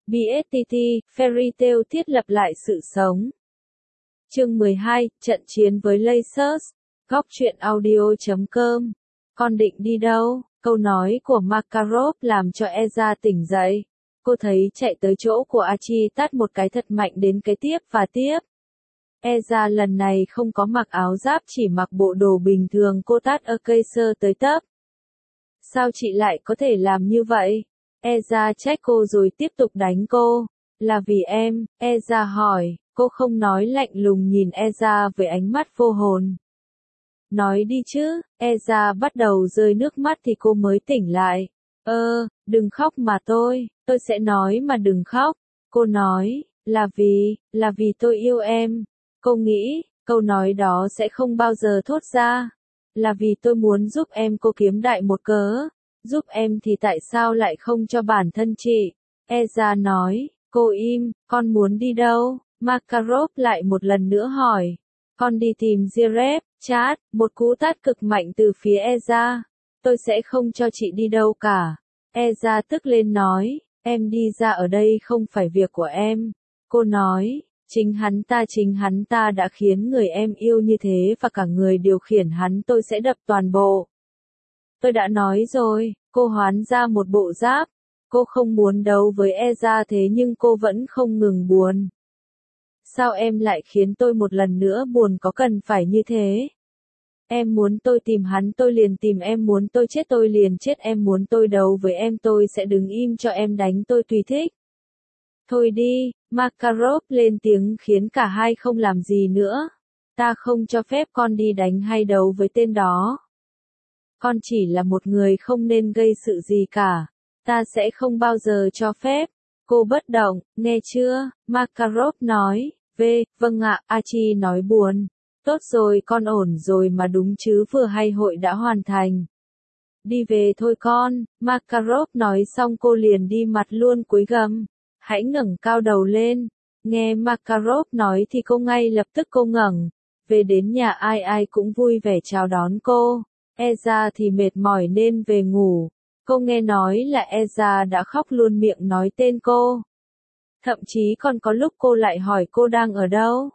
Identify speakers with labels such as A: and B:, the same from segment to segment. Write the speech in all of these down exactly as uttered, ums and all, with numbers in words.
A: bê ét tê tê, Fairy Tail thiết lập lại sự sống. Chương mười hai, trận chiến với Lasers, góc truyện audio chấm com. Con định đi đâu? Câu nói của Makarov làm cho Eza tỉnh dậy. Cô thấy chạy tới chỗ của Archie tát một cái thật mạnh đến cái tiếp và tiếp. Eza lần này không có mặc áo giáp, chỉ mặc bộ đồ bình thường. Cô tát Acacia tới tấp. Sao chị lại có thể làm như vậy? Eza trách cô rồi tiếp tục đánh cô. Là vì em, Eza hỏi. Cô không nói, lạnh lùng nhìn Eza với ánh mắt vô hồn. Nói đi chứ. Eza bắt đầu rơi nước mắt thì cô mới tỉnh lại. Ơ, đừng khóc mà tôi, tôi sẽ nói mà đừng khóc. Cô nói, là vì, là vì tôi yêu em. Cô nghĩ, câu nói đó sẽ không bao giờ thốt ra. Là vì tôi muốn giúp em. Cô kiếm đại một cớ. Giúp em thì tại sao lại không cho bản thân chị? Eza nói, cô im, con muốn đi đâu? Makarov lại một lần nữa hỏi. Con đi tìm Zeref, chát, một cú tát cực mạnh từ phía Eza. Tôi sẽ không cho chị đi đâu cả. Eza tức lên nói, em đi ra ở đây không phải việc của em. Cô nói, chính hắn ta chính hắn ta đã khiến người em yêu như thế và cả người điều khiển hắn, tôi sẽ đập toàn bộ. Tôi đã nói rồi. Cô hoán ra một bộ giáp. Cô không muốn đấu với Eza thế nhưng cô vẫn không ngừng buồn. Sao em lại khiến tôi một lần nữa buồn, có cần phải như thế? Em muốn tôi tìm hắn tôi liền tìm, em muốn tôi chết tôi liền chết, em muốn tôi đấu với em tôi sẽ đứng im cho em đánh tôi tùy thích. Thôi đi, Makarov lên tiếng khiến cả hai không làm gì nữa. Ta không cho phép con đi đánh hay đấu với tên đó. Con chỉ là một người không nên gây sự gì cả. Ta sẽ không bao giờ cho phép. Cô bất động, nghe chưa? Makarov nói. V, vâng ạ, Archie nói buồn. Tốt rồi, con ổn rồi mà đúng chứ, vừa hay hội đã hoàn thành. Đi về thôi con, Makarov nói xong cô liền đi, mặt luôn cúi gằm. Hãy ngẩng cao đầu lên. Nghe Makarov nói thì cô ngay lập tức cô ngẩng. Về đến nhà ai ai cũng vui vẻ chào đón cô. Eza thì mệt mỏi nên về ngủ. Cô nghe nói là Eza đã khóc luôn miệng nói tên cô. Thậm chí còn có lúc cô lại hỏi cô đang ở đâu.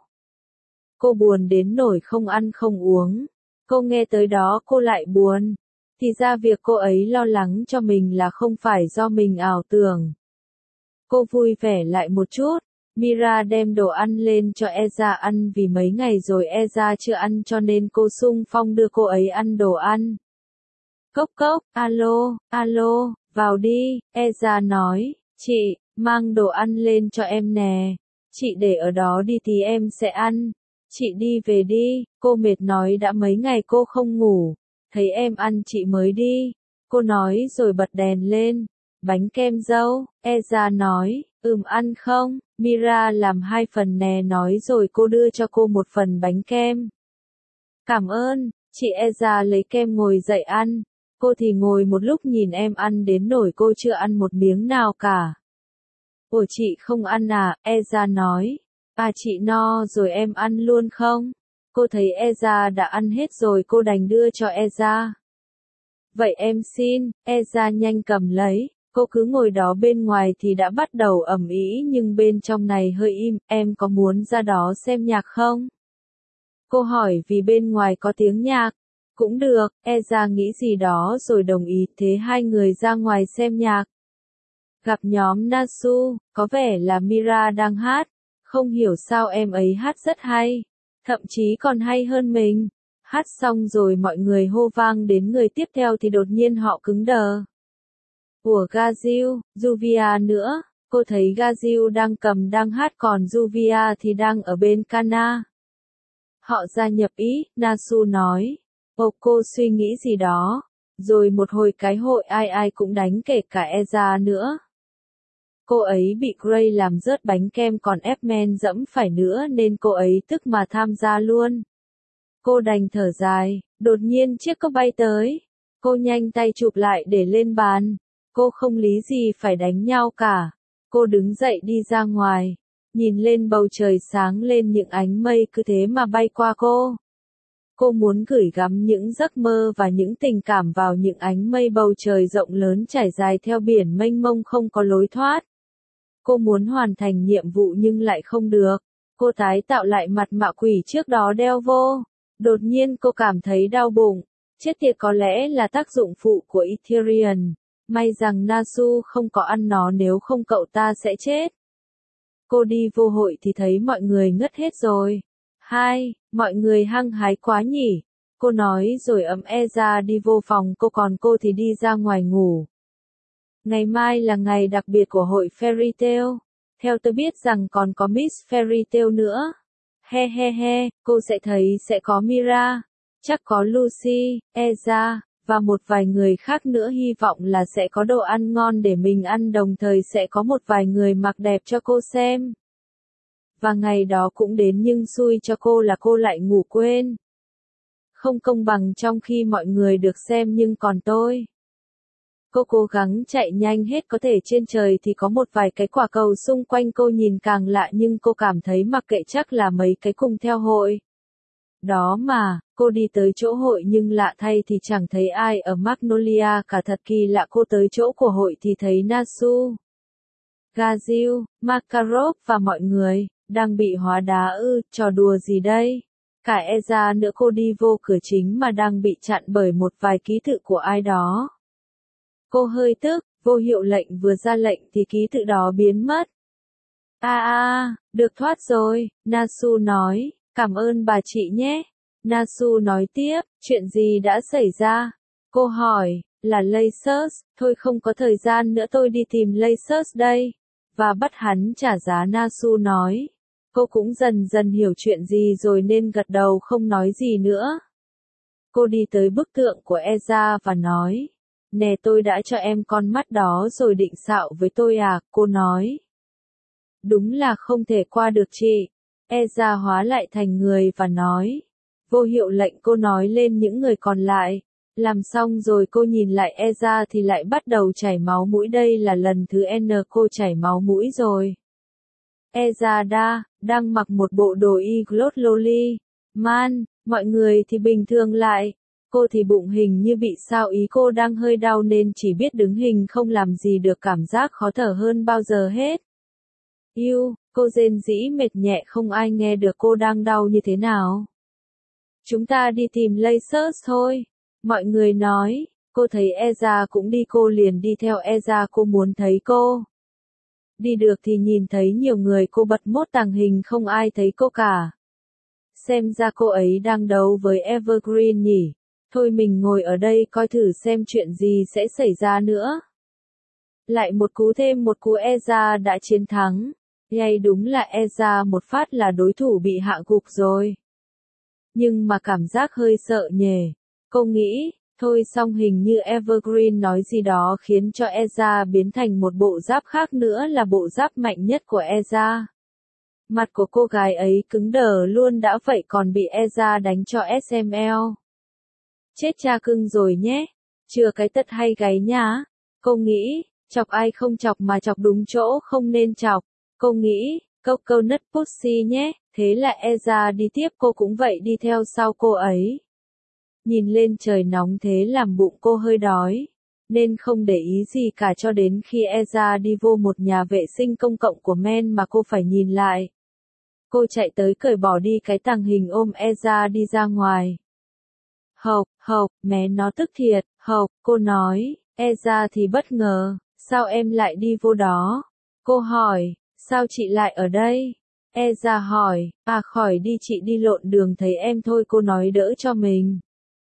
A: Cô buồn đến nỗi không ăn không uống. Cô nghe tới đó cô lại buồn. Thì ra việc cô ấy lo lắng cho mình là không phải do mình ảo tưởng. Cô vui vẻ lại một chút. Mira đem đồ ăn lên cho Eza ăn vì mấy ngày rồi Eza chưa ăn cho nên cô xung phong đưa cô ấy ăn đồ ăn. Cốc cốc, alo, alo, vào đi, Eza nói, chị, mang đồ ăn lên cho em nè. Chị để ở đó đi thì em sẽ ăn. Chị đi về đi, cô mệt nói đã mấy ngày cô không ngủ. Thấy em ăn chị mới đi. Cô nói rồi bật đèn lên. Bánh kem dâu, Eza nói, ừm ăn không? Mira làm hai phần nè nói rồi cô đưa cho cô một phần bánh kem. Cảm ơn, chị Eza lấy kem ngồi dậy ăn. Cô thì ngồi một lúc nhìn em ăn đến nỗi cô chưa ăn một miếng nào cả. Ủa chị không ăn à? Eza nói. À chị no rồi em ăn luôn không? Cô thấy Eza đã ăn hết rồi cô đành đưa cho Eza. Vậy em xin, Eza nhanh cầm lấy. Cô cứ ngồi đó, bên ngoài thì đã bắt đầu ầm ĩ nhưng bên trong này hơi im, em có muốn ra đó xem nhạc không? Cô hỏi vì bên ngoài có tiếng nhạc. Cũng được, Eza nghĩ gì đó rồi đồng ý, thế hai người ra ngoài xem nhạc. Gặp nhóm Nasu, có vẻ là Mira đang hát. Không hiểu sao em ấy hát rất hay. Thậm chí còn hay hơn mình. Hát xong rồi mọi người hô vang đến người tiếp theo thì đột nhiên họ cứng đờ. Của Gazil, Juvia nữa, cô thấy Gazil đang cầm đang hát còn Juvia thì đang ở bên Kana. Họ gia nhập ý, Nasu nói. Ồ cô suy nghĩ gì đó. Rồi một hồi cái hội ai ai cũng đánh kể cả Eza nữa. Cô ấy bị Gray làm rớt bánh kem còn F-Man dẫm phải nữa nên cô ấy tức mà tham gia luôn. Cô đành thở dài, đột nhiên chiếc cốc bay tới. Cô nhanh tay chụp lại để lên bàn. Cô không lý gì phải đánh nhau cả. Cô đứng dậy đi ra ngoài. Nhìn lên bầu trời sáng lên, những ánh mây cứ thế mà bay qua cô. Cô muốn gửi gắm những giấc mơ và những tình cảm vào những ánh mây, bầu trời rộng lớn trải dài theo biển mênh mông không có lối thoát. Cô muốn hoàn thành nhiệm vụ nhưng lại không được. Cô tái tạo lại mặt mạ quỷ trước đó đeo vô. Đột nhiên cô cảm thấy đau bụng. Chết tiệt, có lẽ là tác dụng phụ của Ethereum. May rằng Nasu không có ăn nó, nếu không cậu ta sẽ chết. Cô đi vô hội thì thấy mọi người ngất hết rồi. Hai, mọi người hăng hái quá nhỉ. Cô nói rồi ấm e ra đi vô phòng cô, còn cô thì đi ra ngoài ngủ. Ngày mai là ngày đặc biệt của hội Fairy Tail. Theo tôi biết rằng còn có Miss Fairy Tail nữa. He he he, cô sẽ thấy sẽ có Mira, chắc có Lucy, Eza, và một vài người khác nữa. Hy vọng là sẽ có đồ ăn ngon để mình ăn, đồng thời sẽ có một vài người mặc đẹp cho cô xem. Và ngày đó cũng đến nhưng xui cho cô là cô lại ngủ quên. Không công bằng, trong khi mọi người được xem nhưng còn tôi. Cô cố gắng chạy nhanh hết có thể. Trên trời thì có một vài cái quả cầu xung quanh cô, nhìn càng lạ nhưng cô cảm thấy mặc kệ, chắc là mấy cái cùng theo hội. Đó mà, cô đi tới chỗ hội nhưng lạ thay thì chẳng thấy ai ở Magnolia cả, thật kỳ lạ. Cô tới chỗ của hội thì thấy Nasu, Gazil, Makarov và mọi người đang bị hóa đá ư, trò đùa gì đây? Cả Eza nữa. Cô đi vô cửa chính mà đang bị chặn bởi một vài ký tự của ai đó. Cô hơi tức, vô hiệu lệnh vừa ra lệnh thì ký tự đó biến mất. A a, được thoát rồi, Nasu nói, cảm ơn bà chị nhé. Nasu nói tiếp, chuyện gì đã xảy ra? Cô hỏi, là Lasers, thôi không có thời gian nữa, tôi đi tìm Lasers đây. Và bắt hắn trả giá. Nasu nói. Cô cũng dần dần hiểu chuyện gì rồi nên gật đầu không nói gì nữa. Cô đi tới bức tượng của Eza và nói. Nè, tôi đã cho em con mắt đó rồi, định xạo với tôi à? Cô nói. Đúng là không thể qua được chị. Eza hóa lại thành người và nói. Vô hiệu lệnh, cô nói lên những người còn lại. Làm xong rồi cô nhìn lại Eza thì lại bắt đầu chảy máu mũi. Đây là lần thứ N cô chảy máu mũi rồi. Eza đa, đang mặc một bộ đồ iglot loli. Man, mọi người thì bình thường lại. Cô thì bụng hình như bị sao ý, cô đang hơi đau nên chỉ biết đứng hình không làm gì được, cảm giác khó thở hơn bao giờ hết. Yêu, cô rên rỉ mệt nhẹ, không ai nghe được cô đang đau như thế nào. Chúng ta đi tìm Lasers thôi. Mọi người nói, cô thấy Eza cũng đi, cô liền đi theo Eza, cô muốn thấy cô. Đi được thì nhìn thấy nhiều người, cô bật mốt tàng hình không ai thấy cô cả. Xem ra cô ấy đang đấu với Evergreen nhỉ. Thôi mình ngồi ở đây coi thử xem chuyện gì sẽ xảy ra nữa. Lại một cú, thêm một cú, Eza đã chiến thắng. Hay đúng là Eza một phát là đối thủ bị hạ gục rồi. Nhưng mà cảm giác hơi sợ nhỉ. Cô nghĩ, thôi xong hình như Evergreen nói gì đó khiến cho Eza biến thành một bộ giáp khác, nữa là bộ giáp mạnh nhất của Eza. Mặt của cô gái ấy cứng đờ luôn đã vậy còn bị Eza đánh cho ét em lờ. Chết cha cưng rồi nhé. Chưa cái tật hay gáy nhá. Cô nghĩ, chọc ai không chọc mà chọc đúng chỗ không nên chọc. Cô nghĩ, câu câu nất pussy nhé. Thế là Eza đi tiếp, cô cũng vậy đi theo sau cô ấy. Nhìn lên trời nóng thế làm bụng cô hơi đói. Nên không để ý gì cả cho đến khi Eza đi vô một nhà vệ sinh công cộng của Men mà cô phải nhìn lại. Cô chạy tới cởi bỏ đi cái tàng hình, ôm Eza đi ra ngoài. Hộc, hộc, mé nó tức thiệt, hộc, cô nói. Eza thì bất ngờ, sao em lại đi vô đó? Cô hỏi, sao chị lại ở đây? Eza hỏi, à khỏi đi, chị đi lộn đường thấy em thôi, cô nói đỡ cho mình.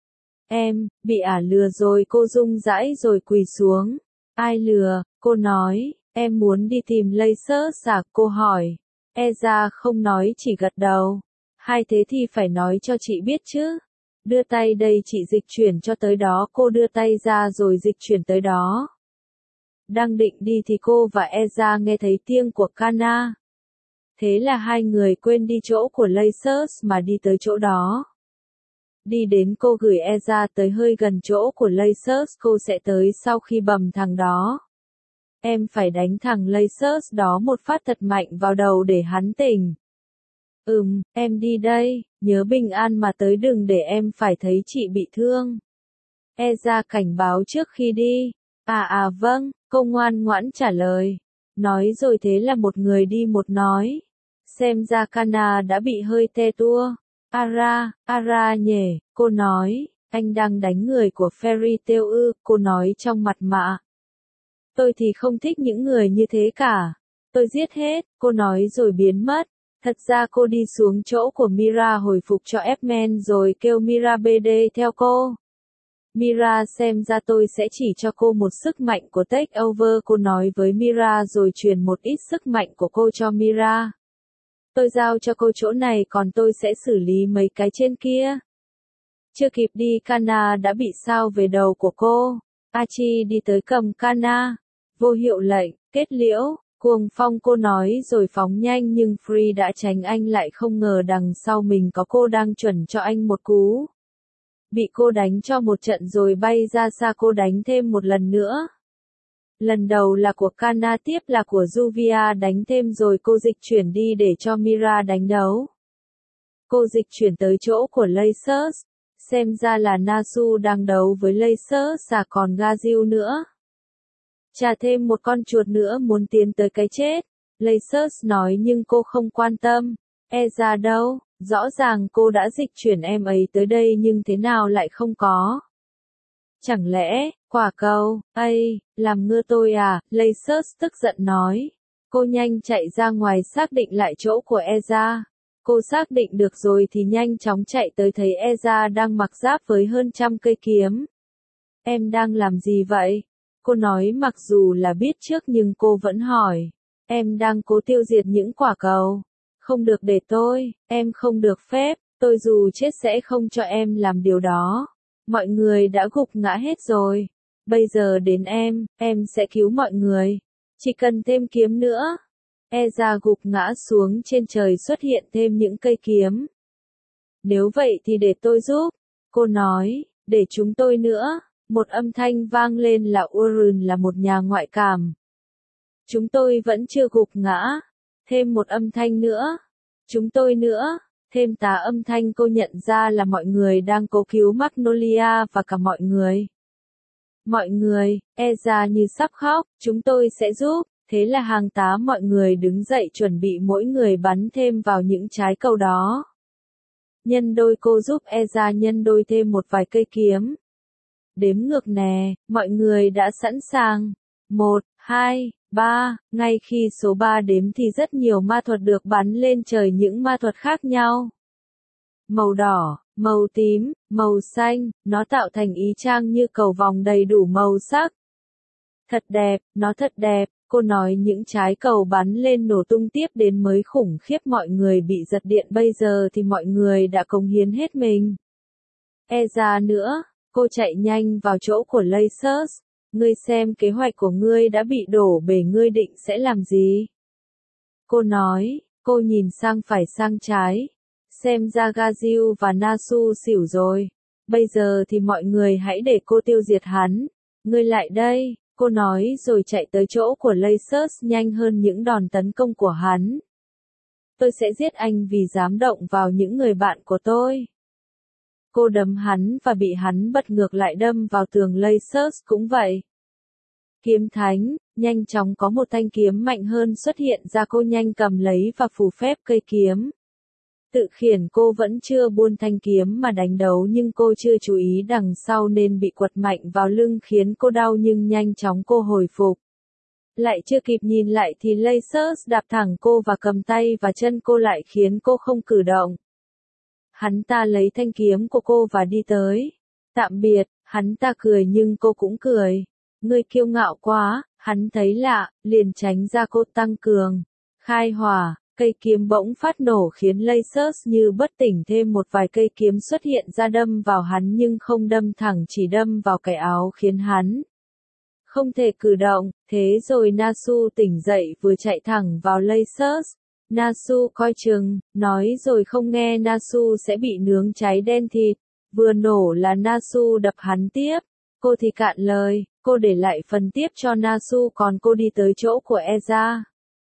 A: Em, bị ả lừa rồi, cô rung rãi rồi quỳ xuống. Ai lừa? Cô nói, em muốn đi tìm Lasers à? Cô hỏi. Eza không nói, chỉ gật đầu. Hai thế thì phải nói cho chị biết chứ. Đưa tay đây, chị dịch chuyển cho tới đó. Cô đưa tay ra rồi dịch chuyển tới đó. Đang định đi thì cô và Eza nghe thấy tiếng của Kana. Thế là hai người quên đi chỗ của Lasers mà đi tới chỗ đó. Đi đến, cô gửi Eza tới hơi gần chỗ của Lasers, cô sẽ tới sau khi bầm thằng đó. Em phải đánh thằng Lasers đó một phát thật mạnh vào đầu để hắn tỉnh. Ừm, em đi đây, nhớ bình an mà tới, đừng để em phải thấy chị bị thương. Eza cảnh báo trước khi đi. À à vâng, cô ngoan ngoãn trả lời. Nói rồi thế là một người đi một nói. Xem ra Kana đã bị hơi te tua. Ara, Ara nhỉ, cô nói, anh đang đánh người của Fairy Tail ư, cô nói trong mặt mạ. Tôi thì không thích những người như thế cả. Tôi giết hết, cô nói rồi biến mất. Thật ra cô đi xuống chỗ của Mira hồi phục cho F-Man rồi kêu Mira bê đê theo cô. Mira xem ra tôi sẽ chỉ cho cô một sức mạnh của Take Over, cô nói với Mira rồi truyền một ít sức mạnh của cô cho Mira. Tôi giao cho cô chỗ này còn tôi sẽ xử lý mấy cái trên kia. Chưa kịp đi Kana đã bị sao về đầu của cô. Archie đi tới cầm Kana. Vô hiệu lệnh, kết liễu, cuồng phong cô nói rồi phóng nhanh nhưng Free đã tránh anh lại không ngờ đằng sau mình có cô đang chuẩn cho anh một cú. Bị cô đánh cho một trận rồi bay ra xa cô đánh thêm một lần nữa. Lần đầu là của Kana tiếp là của Juvia đánh thêm rồi cô dịch chuyển đi để cho Mira đánh đấu. Cô dịch chuyển tới chỗ của Lasers. Xem ra là Nasu đang đấu với Lasers và còn Gazil nữa. Trả thêm một con chuột nữa muốn tiến tới cái chết. Lasers nói nhưng cô không quan tâm. Eza đâu? Rõ ràng cô đã dịch chuyển em ấy tới đây nhưng thế nào lại không có? Chẳng lẽ, quả cầu, ây, làm ngơ tôi à? Lasers tức giận nói. Cô nhanh chạy ra ngoài xác định lại chỗ của Eza. Cô xác định được rồi thì nhanh chóng chạy tới thấy Eza đang mặc giáp với hơn trăm cây kiếm. Em đang làm gì vậy? Cô nói mặc dù là biết trước nhưng cô vẫn hỏi. Em đang cố tiêu diệt những quả cầu. Không được để tôi, em không được phép, tôi dù chết sẽ không cho em làm điều đó. Mọi người đã gục ngã hết rồi. Bây giờ đến em, em sẽ cứu mọi người. Chỉ cần thêm kiếm nữa. Eza gục ngã xuống trên trời xuất hiện thêm những cây kiếm. Nếu vậy thì để tôi giúp. Cô nói, để chúng tôi nữa. Một âm thanh vang lên là Urun là một nhà ngoại cảm. Chúng tôi vẫn chưa gục ngã. Thêm một âm thanh nữa. Chúng tôi nữa. Thêm tá âm thanh cô nhận ra là mọi người đang cố cứu Magnolia và cả mọi người. Mọi người, Eza như sắp khóc, chúng tôi sẽ giúp. Thế là hàng tá mọi người đứng dậy chuẩn bị mỗi người bắn thêm vào những trái cầu đó. Nhân đôi cô giúp Eza nhân đôi thêm một vài cây kiếm. Đếm ngược nè, mọi người đã sẵn sàng. Một, hai, ba, ngay khi số ba đếm thì rất nhiều ma thuật được bắn lên trời những ma thuật khác nhau. Màu đỏ, màu tím, màu xanh, nó tạo thành ý trang như cầu vòng đầy đủ màu sắc. Thật đẹp, nó thật đẹp, cô nói những trái cầu bắn lên nổ tung tiếp đến mới khủng khiếp mọi người bị giật điện bây giờ thì mọi người đã cống hiến hết mình. Eza nữa, cô chạy nhanh vào chỗ của Lasers. Ngươi xem kế hoạch của ngươi đã bị đổ bể ngươi định sẽ làm gì? Cô nói, cô nhìn sang phải sang trái. Xem ra Gazil và Nasu xỉu rồi. Bây giờ thì mọi người hãy để cô tiêu diệt hắn. Ngươi lại đây, cô nói rồi chạy tới chỗ của Lasers nhanh hơn những đòn tấn công của hắn. Tôi sẽ giết anh vì dám động vào những người bạn của tôi. Cô đấm hắn và bị hắn bật ngược lại đâm vào tường. Lasers cũng vậy. Kiếm thánh, nhanh chóng có một thanh kiếm mạnh hơn xuất hiện ra cô nhanh cầm lấy và phù phép cây kiếm. Tự khiển cô vẫn chưa buôn thanh kiếm mà đánh đấu nhưng cô chưa chú ý đằng sau nên bị quật mạnh vào lưng khiến cô đau nhưng nhanh chóng cô hồi phục. Lại chưa kịp nhìn lại thì Lasers đạp thẳng cô và cầm tay và chân cô lại khiến cô không cử động. Hắn ta lấy thanh kiếm của cô và đi tới. Tạm biệt, hắn ta cười nhưng cô cũng cười. Ngươi kiêu ngạo quá, hắn thấy lạ, liền tránh ra cô tăng cường. Khai hỏa, cây kiếm bỗng phát nổ khiến Lasers như bất tỉnh thêm một vài cây kiếm xuất hiện ra đâm vào hắn nhưng không đâm thẳng chỉ đâm vào cái áo khiến hắn không thể cử động. Thế rồi Nasu tỉnh dậy vừa chạy thẳng vào Lasers. Nasu coi chừng, nói rồi không nghe Nasu sẽ bị nướng cháy đen thịt. Vừa nổ là Nasu đập hắn tiếp. Cô thì cạn lời, cô để lại phần tiếp cho Nasu còn cô đi tới chỗ của Eza.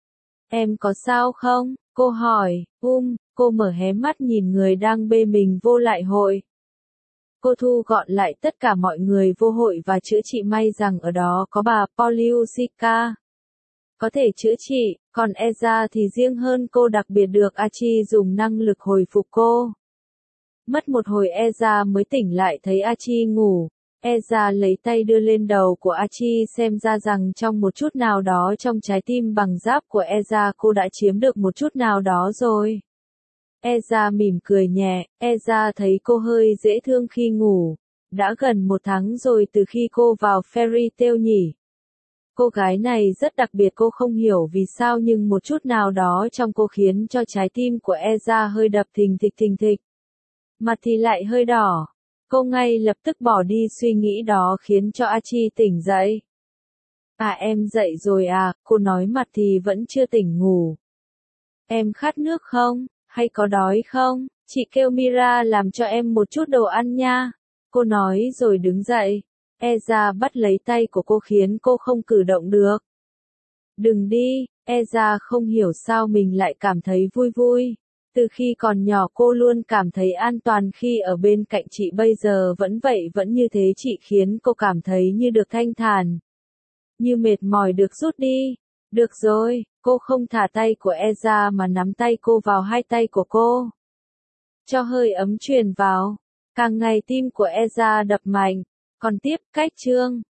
A: Em có sao không? Cô hỏi, um, cô mở hé mắt nhìn người đang bê mình vô lại hội. Cô thu gọn lại tất cả mọi người vô hội và chữa trị may rằng ở đó có bà Poliusica. có thể chữa trị, còn Eza thì riêng hơn cô, đặc biệt được Archie dùng năng lực hồi phục cô. Mất một hồi Eza mới tỉnh lại thấy Archie ngủ. Eza lấy tay đưa lên đầu của Archie xem ra rằng trong một chút nào đó trong trái tim bằng giáp của Eza cô đã chiếm được một chút nào đó rồi. Eza mỉm cười nhẹ, Eza thấy cô hơi dễ thương khi ngủ. Đã gần một tháng rồi từ khi cô vào Fairy Tail nhỉ. Cô gái này rất đặc biệt, cô không hiểu vì sao nhưng một chút nào đó trong cô khiến cho trái tim của Eza hơi đập thình thịch thình thịch. Mặt thì lại hơi đỏ. Cô ngay lập tức bỏ đi suy nghĩ đó khiến cho Archie tỉnh dậy. À em dậy rồi à, cô nói mặt thì vẫn chưa tỉnh ngủ. Em khát nước không, hay có đói không, chị kêu Mira làm cho em một chút đồ ăn nha. Cô nói rồi đứng dậy. Eza bắt lấy tay của cô khiến cô không cử động được. Đừng đi, Eza không hiểu sao mình lại cảm thấy vui vui. Từ khi còn nhỏ cô luôn cảm thấy an toàn khi ở bên cạnh chị, bây giờ vẫn vậy, vẫn như thế, chị khiến cô cảm thấy như được thanh thản. Như mệt mỏi được rút đi. Được rồi, cô không thả tay của Eza mà nắm tay cô vào hai tay của cô. Cho hơi ấm truyền vào. Càng ngày tim của Eza đập mạnh. Còn tiếp, cách chương.